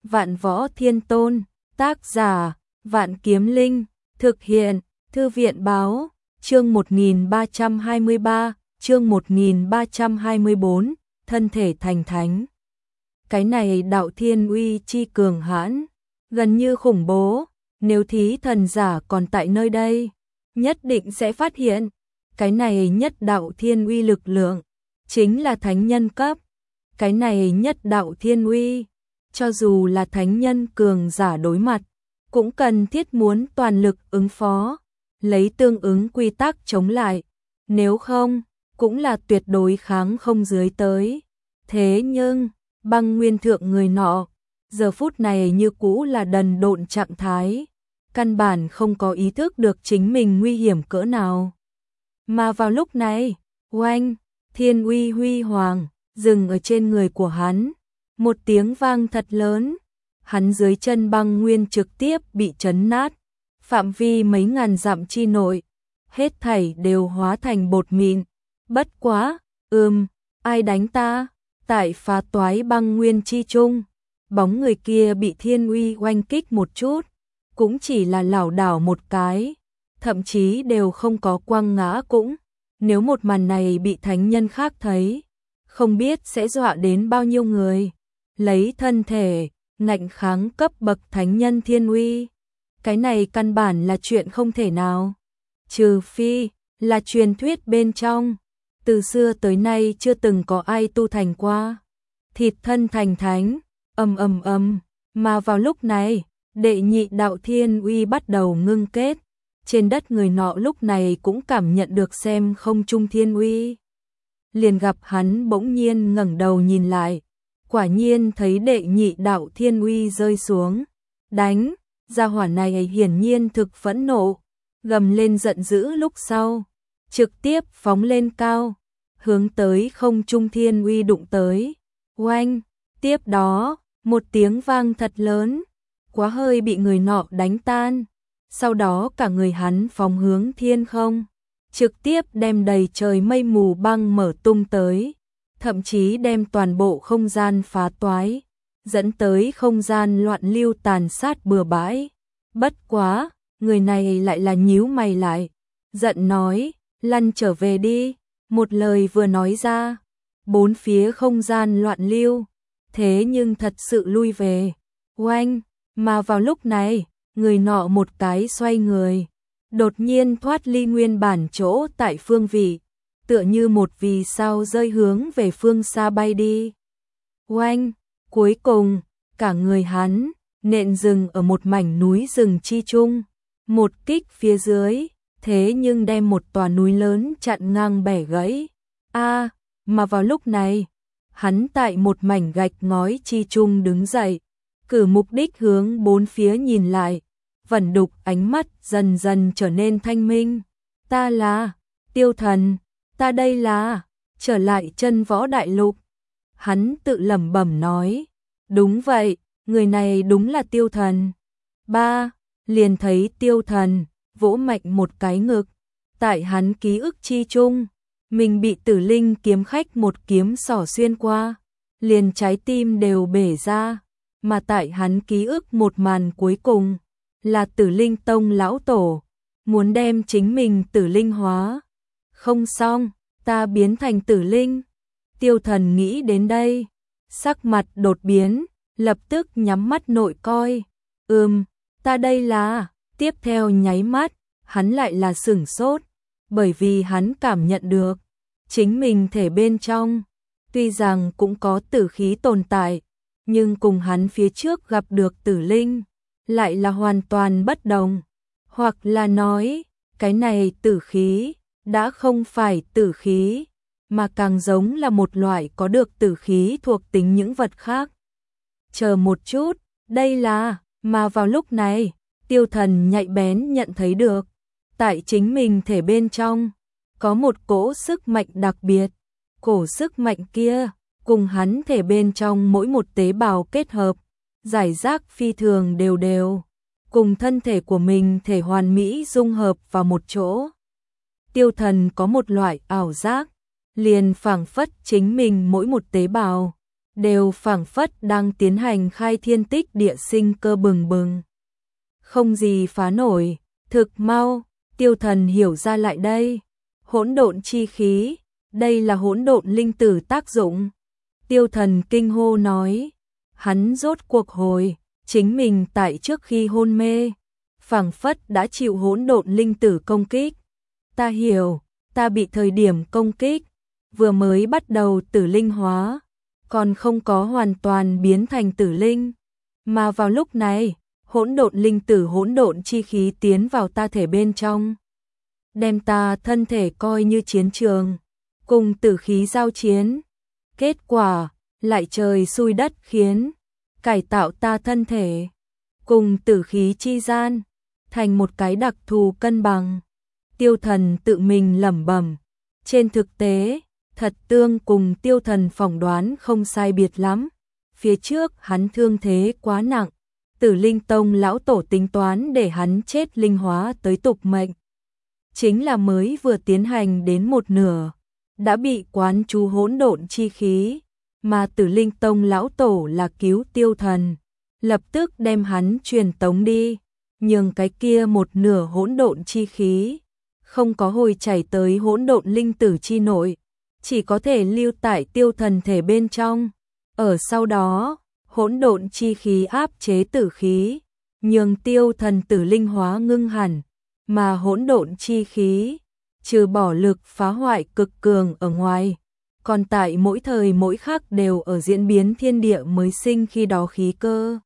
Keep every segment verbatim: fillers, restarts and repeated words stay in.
Vạn Võ Thiên Tôn, tác giả, Vạn Kiếm Linh, thực hiện, Thư viện Báo, chương một nghìn ba trăm hai mươi ba, chương một nghìn ba trăm hai mươi bốn, thân thể thành thánh. Cái này đạo thiên uy chi cường hãn, gần như khủng bố, nếu thí thần giả còn tại nơi đây, nhất định sẽ phát hiện, cái này nhất đạo thiên uy lực lượng, chính là thánh nhân cấp. Cái này nhất đạo thiên uy, cho dù là thánh nhân cường giả đối mặt, cũng cần thiết muốn toàn lực ứng phó, lấy tương ứng quy tắc chống lại, nếu không, cũng là tuyệt đối kháng không dưới tới. Thế nhưng, Băng Nguyên thượng người nọ, giờ phút này như cũ là đần độn trạng thái, căn bản không có ý thức được chính mình nguy hiểm cỡ nào. Mà vào lúc này, oanh, thiên uy huy hoàng, dừng ở trên người của hắn, một tiếng vang thật lớn, hắn dưới chân Băng Nguyên trực tiếp bị chấn nát, phạm vi mấy ngàn dặm chi nội, hết thảy đều hóa thành bột mịn. Bất quá, ừm, ai đánh ta? Tại phá toái Băng Nguyên chi trung, bóng người kia bị thiên uy oanh kích một chút, cũng chỉ là lảo đảo một cái, thậm chí đều không có quăng ngã cũng. Nếu một màn này bị thánh nhân khác thấy, không biết sẽ dọa đến bao nhiêu người. Lấy thân thể, ngạnh kháng cấp bậc thánh nhân thiên uy. Cái này căn bản là chuyện không thể nào. Trừ phi, là truyền thuyết bên trong. Từ xưa tới nay chưa từng có ai tu thành qua. Thịt thân thành thánh, ầm ầm ầm, mà vào lúc này, đệ nhị đạo thiên uy bắt đầu ngưng kết. Trên đất người nọ lúc này cũng cảm nhận được xem không trung thiên uy. Liền gặp hắn bỗng nhiên ngẩng đầu nhìn lại, quả nhiên thấy đệ nhị đạo thiên uy rơi xuống. Đánh, gia hỏa này hiển nhiên thực phẫn nộ, gầm lên giận dữ lúc sau, trực tiếp phóng lên cao, hướng tới không trung thiên uy đụng tới. Oanh, tiếp đó, một tiếng vang thật lớn, quá hơi bị người nọ đánh tan. Sau đó cả người hắn phóng hướng thiên không, trực tiếp đem đầy trời mây mù băng mở tung tới, thậm chí đem toàn bộ không gian phá toái, dẫn tới không gian loạn lưu tàn sát bừa bãi. Bất quá, người này lại là nhíu mày lại, giận nói, lăn trở về đi. Một lời vừa nói ra, bốn phía không gian loạn lưu, thế nhưng thật sự lui về. Oanh, mà vào lúc này, người nọ một cái xoay người, đột nhiên thoát ly nguyên bản chỗ tại phương vị, tựa như một vì sao rơi hướng về phương xa bay đi. Oanh, cuối cùng, cả người hắn, nện rừng ở một mảnh núi rừng chi trung, một kích phía dưới, thế nhưng đem một tòa núi lớn chặn ngang bẻ gãy. A, mà vào lúc này, hắn tại một mảnh gạch ngói chi trung đứng dậy, cử mục đích hướng bốn phía nhìn lại, vẩn đục ánh mắt dần dần trở nên thanh minh. Ta là Tiêu Thần, ta đây là trở lại chân võ đại lục. Hắn tự lẩm bẩm nói, đúng vậy, người này đúng là Tiêu Thần. Ba, liền thấy Tiêu Thần vỗ mạnh một cái ngực, tại hắn ký ức chi chung, mình bị Tử Linh kiếm khách một kiếm xỏ xuyên qua, liền trái tim đều bể ra, mà tại hắn ký ức một màn cuối cùng, là Tử Linh Tông lão tổ, muốn đem chính mình Tử Linh hóa. Không xong, ta biến thành Tử Linh. Tiêu Thần nghĩ đến đây, sắc mặt đột biến, lập tức nhắm mắt nội coi. Ừm, ta đây là, tiếp theo nháy mắt, hắn lại là sửng sốt, bởi vì hắn cảm nhận được, chính mình thể bên trong, tuy rằng cũng có tử khí tồn tại, nhưng cùng hắn phía trước gặp được Tử Linh, lại là hoàn toàn bất đồng. Hoặc là nói, cái này tử khí, đã không phải tử khí, mà càng giống là một loại có được tử khí thuộc tính những vật khác. Chờ một chút, đây là, mà vào lúc này, Tiêu Thần nhạy bén nhận thấy được, tại chính mình thể bên trong, có một cỗ sức mạnh đặc biệt, cổ sức mạnh kia, cùng hắn thể bên trong mỗi một tế bào kết hợp, giải rác phi thường đều đều, cùng thân thể của mình thể hoàn mỹ dung hợp vào một chỗ. Tiêu Thần có một loại ảo giác, liền phảng phất chính mình mỗi một tế bào, đều phảng phất đang tiến hành khai thiên tích địa sinh cơ bừng bừng. Không gì phá nổi, thực mau, Tiêu Thần hiểu ra lại đây. Hỗn độn chi khí, đây là hỗn độn linh tử tác dụng. Tiêu Thần kinh hô nói, hắn rốt cuộc hồi, chính mình tại trước khi hôn mê, phảng phất đã chịu hỗn độn linh tử công kích. Ta hiểu, ta bị thời điểm công kích, vừa mới bắt đầu tử linh hóa, còn không có hoàn toàn biến thành tử linh, mà vào lúc này, hỗn độn linh tử hỗn độn chi khí tiến vào ta thể bên trong, đem ta thân thể coi như chiến trường, cùng tử khí giao chiến. Kết quả, lại trời xui đất khiến, cải tạo ta thân thể, cùng tử khí chi gian, thành một cái đặc thù cân bằng. Tiêu Thần tự mình lẩm bẩm, trên thực tế, thật tương cùng Tiêu Thần phỏng đoán không sai biệt lắm. Phía trước hắn thương thế quá nặng, Tử Linh Tông lão tổ tính toán để hắn chết linh hóa tới tục mệnh. Chính là mới vừa tiến hành đến một nửa, đã bị quán chú hỗn độn chi khí, mà Tử Linh Tông lão tổ là cứu Tiêu Thần, lập tức đem hắn truyền tống đi, nhường cái kia một nửa hỗn độn chi khí không có hồi chảy tới hỗn độn linh tử chi nội, chỉ có thể lưu tại Tiêu Thần thể bên trong. Ở sau đó, hỗn độn chi khí áp chế tử khí, nhường Tiêu Thần tử linh hóa ngưng hẳn, mà hỗn độn chi khí trừ bỏ lực phá hoại cực cường ở ngoài, còn tại mỗi thời mỗi khắc đều ở diễn biến thiên địa mới sinh khi đó khí cơ.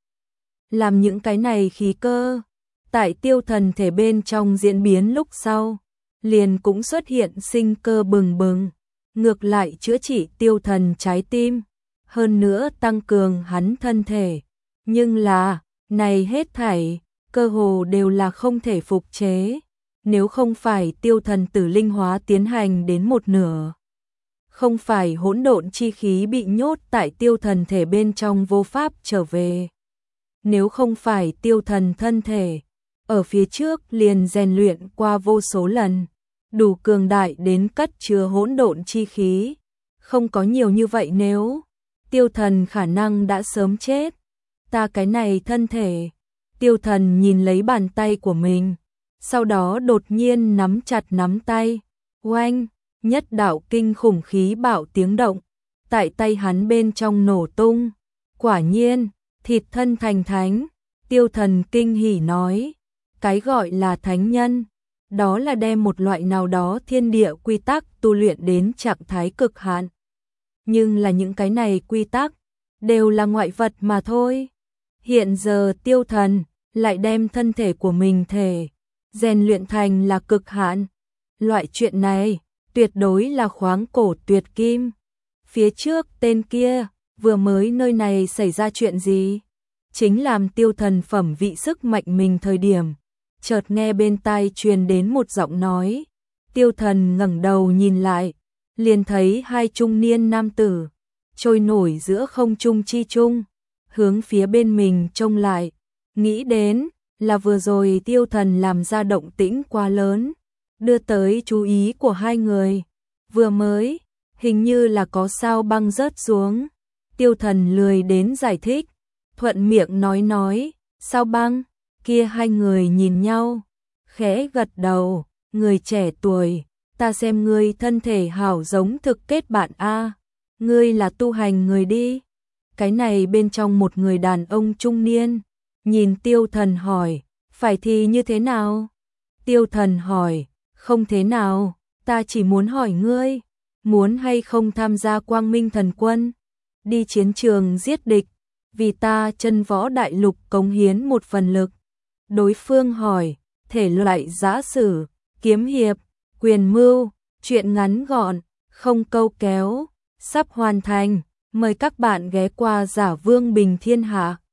Làm những cái này khí cơ tại Tiêu Thần thể bên trong diễn biến lúc sau, liền cũng xuất hiện sinh cơ bừng bừng, ngược lại chữa trị Tiêu Thần trái tim, hơn nữa tăng cường hắn thân thể. Nhưng là, này hết thảy, cơ hồ đều là không thể phục chế, nếu không phải Tiêu Thần tử linh hóa tiến hành đến một nửa. Không phải hỗn độn chi khí bị nhốt tại Tiêu Thần thể bên trong vô pháp trở về. Nếu không phải Tiêu Thần thân thể ở phía trước liền rèn luyện qua vô số lần, đủ cường đại đến cất chứa hỗn độn chi khí, không có nhiều như vậy nếu, Tiêu Thần khả năng đã sớm chết. Ta cái này thân thể, Tiêu Thần nhìn lấy bàn tay của mình, sau đó đột nhiên nắm chặt nắm tay, oanh, nhất đạo kinh khủng khí bạo tiếng động, tại tay hắn bên trong nổ tung, quả nhiên, thịt thân thành thánh. Tiêu Thần kinh hỉ nói, cái gọi là thánh nhân, đó là đem một loại nào đó thiên địa quy tắc tu luyện đến trạng thái cực hạn. Nhưng là những cái này quy tắc, đều là ngoại vật mà thôi. Hiện giờ Tiêu Thần lại đem thân thể của mình thể rèn luyện thành là cực hạn. Loại chuyện này tuyệt đối là khoáng cổ tuyệt kim. Phía trước tên kia vừa mới nơi này xảy ra chuyện gì? Chính làm Tiêu Thần phẩm vị sức mạnh mình thời điểm, chợt nghe bên tai truyền đến một giọng nói. Tiêu Thần ngẩng đầu nhìn lại, liền thấy hai trung niên nam tử trôi nổi giữa không trung chi trung, hướng phía bên mình trông lại, nghĩ đến là vừa rồi Tiêu Thần làm ra động tĩnh quá lớn, đưa tới chú ý của hai người. Vừa mới, hình như là có sao băng rớt xuống. Tiêu Thần lười đến giải thích, thuận miệng nói nói, sao băng? Kia hai người nhìn nhau, khẽ gật đầu, người trẻ tuổi, ta xem ngươi thân thể hảo giống thực kết bạn a, ngươi là tu hành người đi. Cái này bên trong một người đàn ông trung niên, nhìn Tiêu Thần hỏi, phải thì như thế nào? Tiêu Thần hỏi, không thế nào, ta chỉ muốn hỏi ngươi, muốn hay không tham gia Quang Minh Thần Quân, đi chiến trường giết địch, vì ta chân võ đại lục cống hiến một phần lực. Đối phương hỏi, thể loại giã sử, kiếm hiệp, quyền mưu, chuyện ngắn gọn, không câu kéo, sắp hoàn thành, mời các bạn ghé qua Giả Vương Bình Thiên Hạ.